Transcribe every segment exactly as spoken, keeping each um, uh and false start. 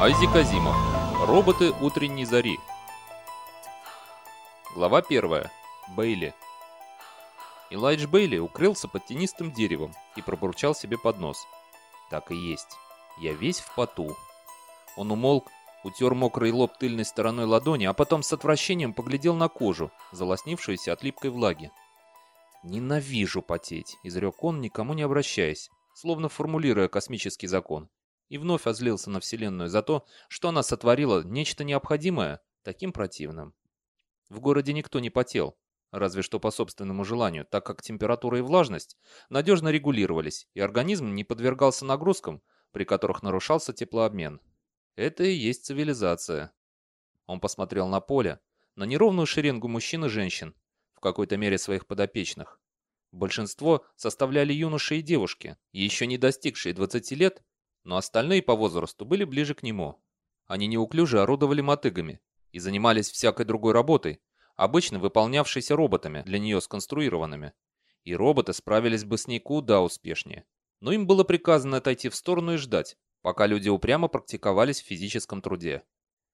Айзек Азимов. Роботы утренней зари. Глава первая. Бейли. Элайдж Бейли укрылся под тенистым деревом и пробурчал себе под нос. Так и есть. Я весь в поту. Он умолк, утер мокрый лоб тыльной стороной ладони, а потом с отвращением поглядел на кожу, залоснившуюся от липкой влаги. «Ненавижу потеть», — изрек он, никому не обращаясь, словно формулируя космический закон, и вновь озлился на Вселенную за то, что она сотворила нечто необходимое таким противным. В городе никто не потел, разве что по собственному желанию, так как температура и влажность надежно регулировались, и организм не подвергался нагрузкам, при которых нарушался теплообмен. Это и есть цивилизация. Он посмотрел на поле, на неровную шеренгу мужчин и женщин, в какой-то мере своих подопечных. Большинство составляли юноши и девушки, еще не достигшие двадцати лет, но остальные по возрасту были ближе к нему. Они неуклюже орудовали мотыгами и занимались всякой другой работой, обычно выполнявшейся роботами, для нее сконструированными. И роботы справились бы с ней куда успешнее. Но им было приказано отойти в сторону и ждать, пока люди упрямо практиковались в физическом труде.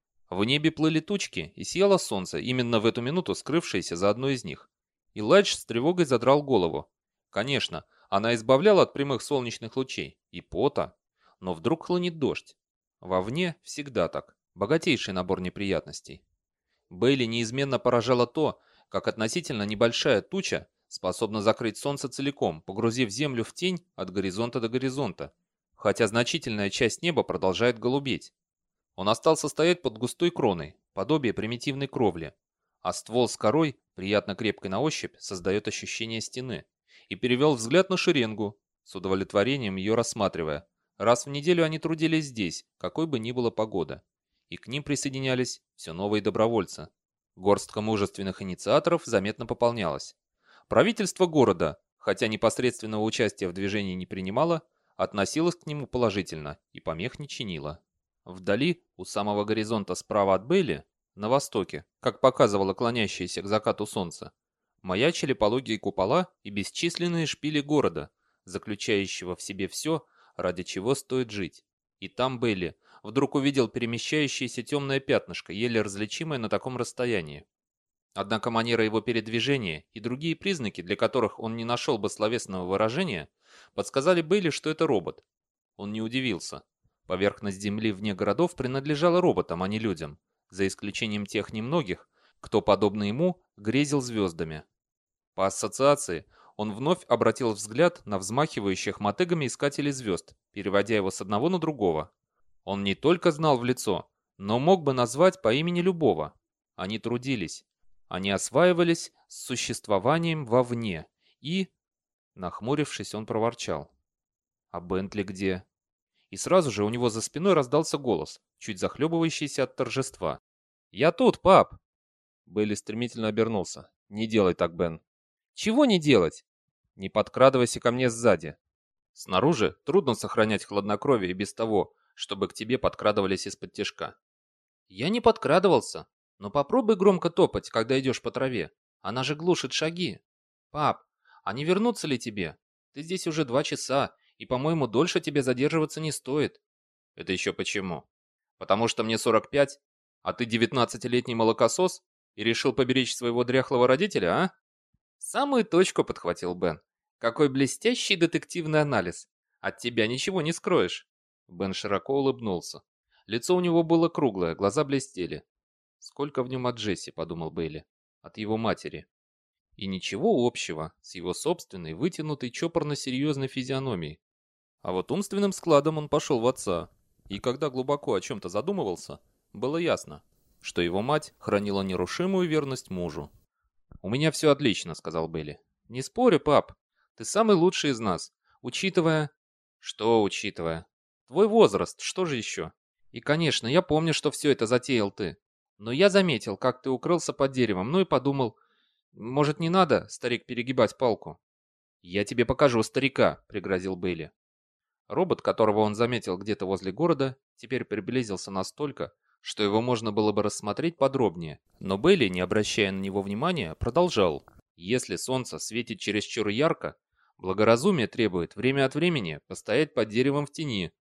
В небе плыли тучки, и сияло солнце, именно в эту минуту скрывшееся за одной из них. И Элайдж с тревогой задрал голову. Конечно, она избавляла от прямых солнечных лучей и пота, но вдруг хлынет дождь. Вовне всегда так. Богатейший набор неприятностей. Бейли неизменно поражало то, как относительно небольшая туча способна закрыть солнце целиком, погрузив землю в тень от горизонта до горизонта, хотя значительная часть неба продолжает голубеть. Он остался стоять под густой кроной, подобие примитивной кровли, а ствол с корой, приятно крепкой на ощупь, создает ощущение стены, и перевел взгляд на шеренгу, с удовлетворением ее рассматривая. Раз в неделю они трудились здесь, какой бы ни была погода, и к ним присоединялись все новые добровольцы. Горстка мужественных инициаторов заметно пополнялась. Правительство города, хотя непосредственного участия в движении не принимало, относилось к нему положительно и помех не чинило. Вдали, у самого горизонта справа от Бейли, на востоке, как показывало клонящееся к закату солнце, маячили пологие купола и бесчисленные шпили города, заключающего в себе все, ради чего стоит жить. И там Бейли вдруг увидел перемещающееся темное пятнышко, еле различимое на таком расстоянии. Однако манера его передвижения и другие признаки, для которых он не нашел бы словесного выражения, подсказали Бейли, что это робот. Он не удивился. Поверхность Земли вне городов принадлежала роботам, а не людям, за исключением тех немногих, кто, подобно ему, грезил звездами. По ассоциации, он вновь обратил взгляд на взмахивающих мотыгами искателей звезд, переводя его с одного на другого. Он не только знал в лицо, но мог бы назвать по имени любого. Они трудились. Они осваивались с существованием вовне. И, нахмурившись, он проворчал: «А Бентли где?» И сразу же у него за спиной раздался голос, чуть захлебывающийся от торжества. «Я тут, пап!» Бейли стремительно обернулся. «Не делай так, Бен». «Чего не делать?» «Не подкрадывайся ко мне сзади». Снаружи трудно сохранять хладнокровие и без того, чтобы к тебе подкрадывались из-под тишка. «Я не подкрадывался, но попробуй громко топать, когда идешь по траве. Она же глушит шаги. Пап, а не вернуться ли тебе? Ты здесь уже два часа, и, по-моему, дольше тебе задерживаться не стоит». «Это еще почему? Потому что мне сорок пять, а ты девятнадцатилетний молокосос и решил поберечь своего дряхлого родителя, а?» «Самую точку», — подхватил Бен. «Какой блестящий детективный анализ. От тебя ничего не скроешь». Бен широко улыбнулся. Лицо у него было круглое, глаза блестели. «Сколько в нем от Джесси», — подумал Бейли, — «от его матери». И ничего общего с его собственной, вытянутой, чопорно-серьезной физиономией. А вот умственным складом он пошел в отца. И когда глубоко о чем-то задумывался, было ясно, что его мать хранила нерушимую верность мужу. «У меня все отлично», — сказал Бейли. «Не спорю, пап. Ты самый лучший из нас. Учитывая...» «Что учитывая?» «Твой возраст. Что же еще?» «И, конечно, я помню, что все это затеял ты. Но я заметил, как ты укрылся под деревом, ну и подумал... Может, не надо, старик, перегибать палку?» «Я тебе покажу старика», — пригрозил Бейли. Робот, которого он заметил где-то возле города, теперь приблизился настолько, что его можно было бы рассмотреть подробнее. Но Бейли, не обращая на него внимания, продолжал. «Если солнце светит чересчур ярко, благоразумие требует время от времени постоять под деревом в тени.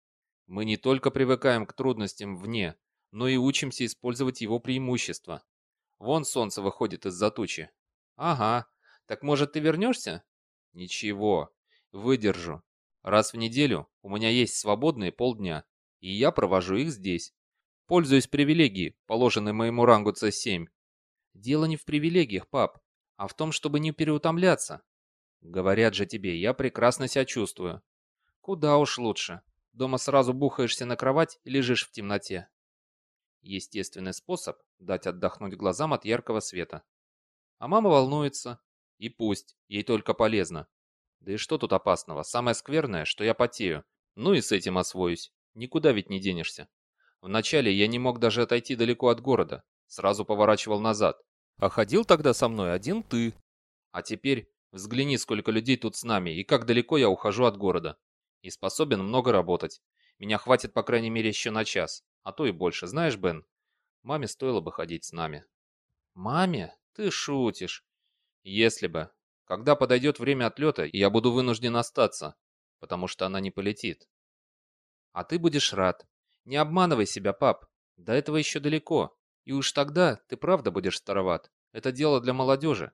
Мы не только привыкаем к трудностям вне, но и учимся использовать его преимущества. Вон солнце выходит из-за тучи. Ага. Так может ты вернешься? Ничего. Выдержу. Раз в неделю у меня есть свободные полдня, и я провожу их здесь. Пользуюсь привилегией, положенной моему рангу С семь. Дело не в привилегиях, пап, а в том, чтобы не переутомляться. Говорят же тебе, я прекрасно себя чувствую. Куда уж лучше. Дома сразу бухаешься на кровать и лежишь в темноте. Естественный способ дать отдохнуть глазам от яркого света. А мама волнуется. И пусть, ей только полезно. Да и что тут опасного? Самое скверное, что я потею. Ну и с этим освоюсь. Никуда ведь не денешься. Вначале я не мог даже отойти далеко от города. Сразу поворачивал назад. А ходил тогда со мной один ты. А теперь взгляни, сколько людей тут с нами, и как далеко я ухожу от города. И способен много работать. Меня хватит, по крайней мере, еще на час. А то и больше. Знаешь, Бен, маме стоило бы ходить с нами. Маме? Ты шутишь. Если бы. Когда подойдет время отлета, я буду вынужден остаться, потому что она не полетит. А ты будешь рад. Не обманывай себя, пап. До этого еще далеко. И уж тогда ты правда будешь староват. Это дело для молодежи.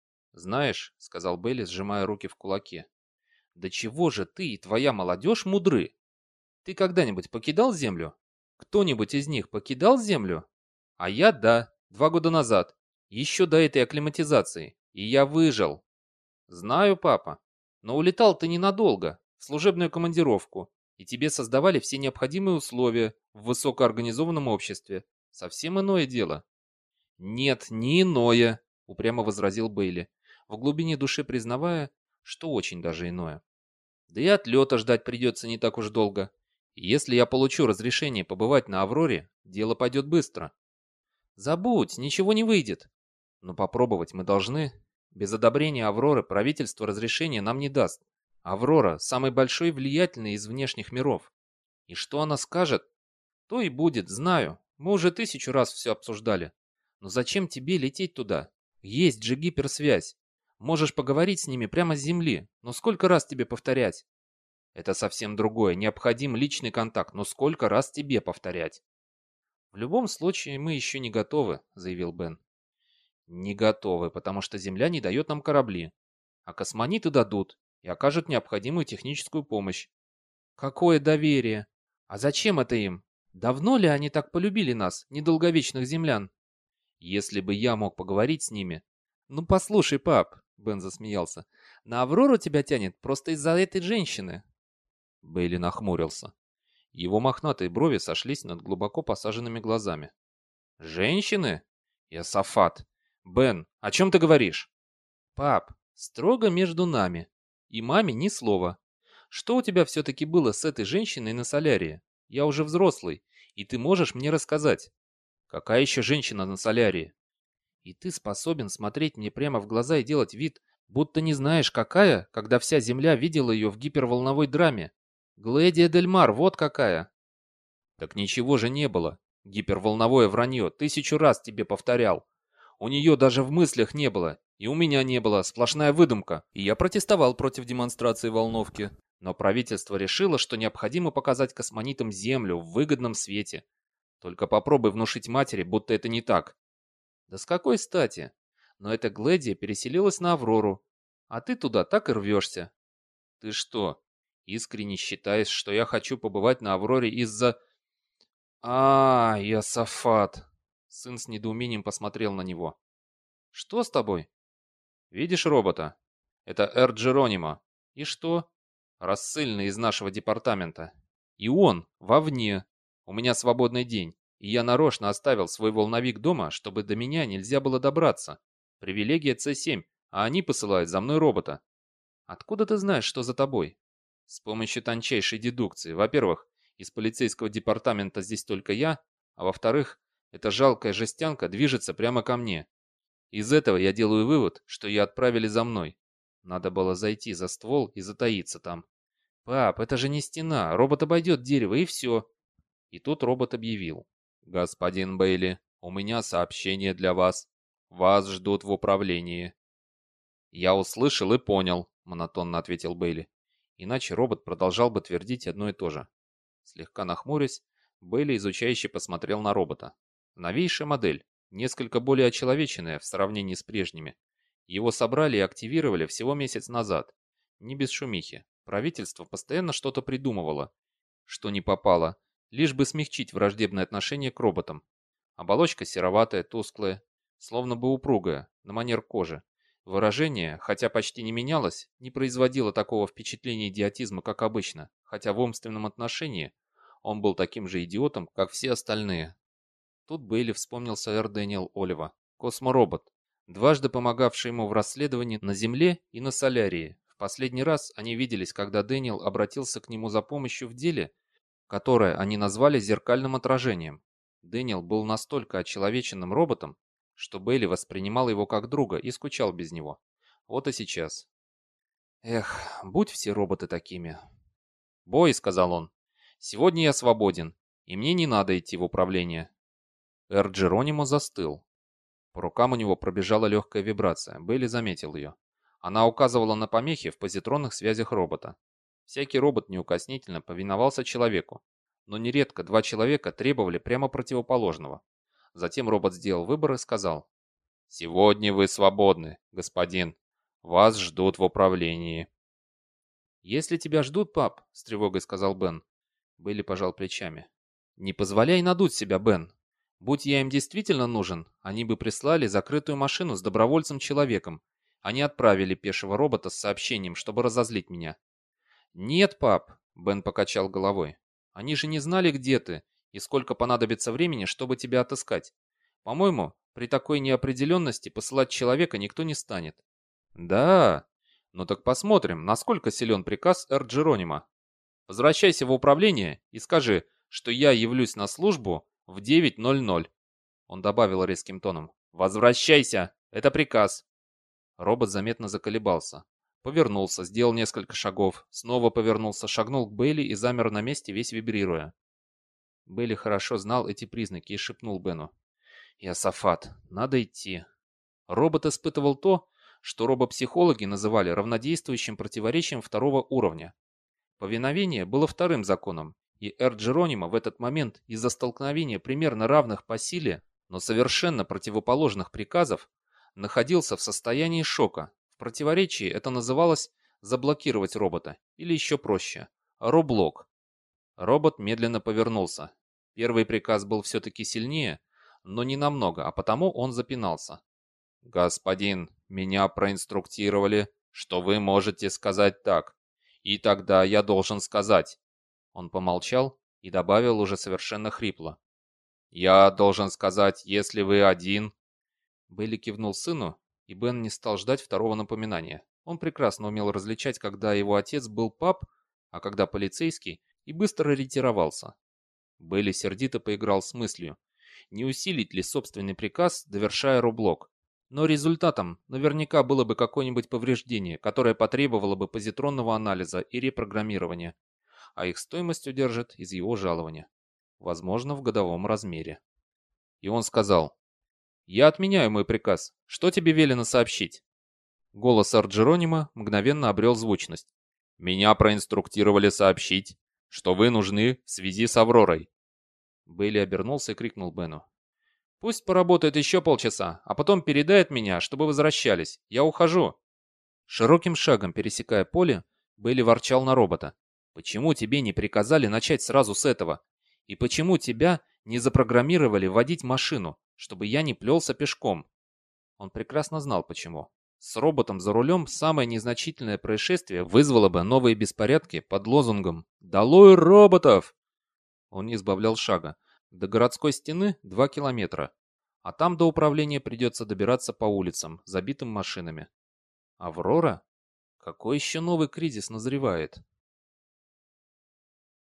Знаешь, — сказал Бейли, сжимая руки в кулаки, — да чего же ты и твоя молодежь мудры? Ты когда-нибудь покидал Землю? Кто-нибудь из них покидал Землю? А я — да, два года назад. Еще до этой акклиматизации. И я выжил. Знаю, папа. Но улетал ты ненадолго, в служебную командировку, и тебе создавали все необходимые условия в высокоорганизованном обществе. Совсем иное дело. Нет, не иное, упрямо возразил Бейли, в глубине души признавая, что очень даже иное. Да и отлета ждать придется не так уж долго. И если я получу разрешение побывать на Авроре, дело пойдет быстро. Забудь, ничего не выйдет. Но попробовать мы должны. Без одобрения Авроры правительство разрешения нам не даст. Аврора – самый большой и влиятельный из внешних миров. И что она скажет, то и будет, знаю. Мы уже тысячу раз все обсуждали. Но зачем тебе лететь туда? Есть же гиперсвязь. Можешь поговорить с ними прямо с Земли. Но сколько раз тебе повторять? Это совсем другое. Необходим личный контакт. Но сколько раз тебе повторять? В любом случае, мы еще не готовы, заявил Бен. Не готовы, потому что Земля не дает нам корабли. А космонавты дадут и окажут необходимую техническую помощь. Какое доверие! А зачем это им? Давно ли они так полюбили нас, недолговечных землян? Если бы я мог поговорить с ними... Ну послушай, пап, Бен засмеялся, на Аврору тебя тянет просто из-за этой женщины. Бейли нахмурился. Его мохнатые брови сошлись над глубоко посаженными глазами. Женщины? Иосафат. Бен, о чем ты говоришь? Пап, строго между нами. И маме ни слова. Что у тебя все-таки было с этой женщиной на солярии? Я уже взрослый, и ты можешь мне рассказать. Какая еще женщина на солярии? И ты способен смотреть мне прямо в глаза и делать вид, будто не знаешь, какая, когда вся земля видела ее в гиперволновой драме. Глэдия Дель Мар, вот какая. Так ничего же не было. Гиперволновое вранье, тысячу раз тебе повторял. У нее даже в мыслях не было, и у меня не было, сплошная выдумка. И я протестовал против демонстрации волновки. Но правительство решило, что необходимо показать космонавтам Землю в выгодном свете. Только попробуй внушить матери, будто это не так. Да с какой стати? Но эта Глэдия переселилась на Аврору, а ты туда так и рвешься. Ты что, искренне считаешь, что я хочу побывать на Авроре из-за... А, Иосафат. Сын с недоумением посмотрел на него. Что с тобой? Видишь робота? Это Эр Джеронимо. И что? Рассыльный из нашего департамента. И он вовне. У меня свободный день, и я нарочно оставил свой волновик дома, чтобы до меня нельзя было добраться. Привилегия С семь, а они посылают за мной робота. Откуда ты знаешь, что за тобой? С помощью тончайшей дедукции. Во-первых, из полицейского департамента здесь только я, а во-вторых, эта жалкая жестянка движется прямо ко мне. Из этого я делаю вывод, что ее отправили за мной. Надо было зайти за ствол и затаиться там. Пап, это же не стена, робот обойдет дерево и все. И тут робот объявил. Господин Бейли, у меня сообщение для вас. Вас ждут в управлении. Я услышал и понял, монотонно ответил Бейли. Иначе робот продолжал бы твердить одно и то же. Слегка нахмурясь, Бейли изучающе посмотрел на робота. Новейшая модель, несколько более очеловеченная в сравнении с прежними. Его собрали и активировали всего месяц назад. Не без шумихи. Правительство постоянно что-то придумывало, что не попало, лишь бы смягчить враждебное отношение к роботам. Оболочка сероватая, тусклая, словно бы упругая, на манер кожи. Выражение, хотя почти не менялось, не производило такого впечатления идиотизма, как обычно, хотя в умственном отношении он был таким же идиотом, как все остальные. Тут Бейли вспомнил сэр Дэниел Олива, косморобот, дважды помогавший ему в расследовании на Земле и на Солярии. В последний раз они виделись, когда Дэниел обратился к нему за помощью в деле, которое они назвали зеркальным отражением. Дэниел был настолько очеловеченным роботом, что Бейли воспринимал его как друга и скучал без него. Вот и сейчас. Эх, будь все роботы такими. «Бой», — сказал он, — «сегодня я свободен, и мне не надо идти в управление». Эр Джеронимо застыл. По рукам у него пробежала легкая вибрация. Бейли заметил ее. Она указывала на помехи в позитронных связях робота. Всякий робот неукоснительно повиновался человеку, но нередко два человека требовали прямо противоположного. Затем робот сделал выбор и сказал: «Сегодня вы свободны, господин. Вас ждут в управлении». «Если тебя ждут, пап», — с тревогой сказал Бен. Бейли пожал плечами. «Не позволяй надуть себя, Бен. Будь я им действительно нужен, они бы прислали закрытую машину с добровольцем-человеком. Они отправили пешего робота с сообщением, чтобы разозлить меня». «Нет, пап», — Бен покачал головой. «Они же не знали, где ты и сколько понадобится времени, чтобы тебя отыскать. По-моему, при такой неопределенности посылать человека никто не станет». «Да? Ну так посмотрим, насколько силен приказ Эр Джеронимо. Возвращайся в управление и скажи, что я явлюсь на службу в девять ноль ноль». Он добавил резким тоном: «Возвращайся! Это приказ!» Робот заметно заколебался. Повернулся, сделал несколько шагов, снова повернулся, шагнул к Бейли и замер на месте, весь вибрируя. Бейли хорошо знал эти признаки и шепнул Бену: «Иосафат, надо идти». Робот испытывал то, что робопсихологи называли равнодействующим противоречием второго уровня. Повиновение было вторым законом, и Эр Джеронимо в этот момент из-за столкновения примерно равных по силе, но совершенно противоположных приказов находился в состоянии шока. В противоречии это называлось «заблокировать робота», или еще проще – «роблок». Робот медленно повернулся. Первый приказ был все-таки сильнее, но не намного, а потому он запинался. «Господин, меня проинструктировали, что вы можете сказать так, и тогда я должен сказать». Он помолчал и добавил уже совершенно хрипло: «Я должен сказать, если вы один». Бейли кивнул сыну, и Бен не стал ждать второго напоминания. Он прекрасно умел различать, когда его отец был пап, а когда полицейский, и быстро ретировался. Бейли сердито поиграл с мыслью, не усилить ли собственный приказ, довершая рублок. Но результатом наверняка было бы какое-нибудь повреждение, которое потребовало бы позитронного анализа и репрограммирования, а их стоимость удержит из его жалования, возможно, в годовом размере. И он сказал: «Я отменяю мой приказ. Что тебе велено сообщить?» Голос Эр Джеронимо мгновенно обрел звучность. «Меня проинструктировали сообщить, что вы нужны в связи с Авророй». Бейли обернулся и крикнул Бену: «Пусть поработает еще полчаса, а потом передает меня, чтобы возвращались. Я ухожу». Широким шагом пересекая поле, Бейли ворчал на робота: «Почему тебе не приказали начать сразу с этого? И почему тебя не запрограммировали водить машину, чтобы я не плелся пешком?» Он прекрасно знал почему. С роботом за рулем самое незначительное происшествие вызвало бы новые беспорядки под лозунгом «Долой роботов!». Он не избавлял шага. До городской стены два километра, а там до управления придется добираться по улицам, забитым машинами. Аврора? Какой еще новый кризис назревает?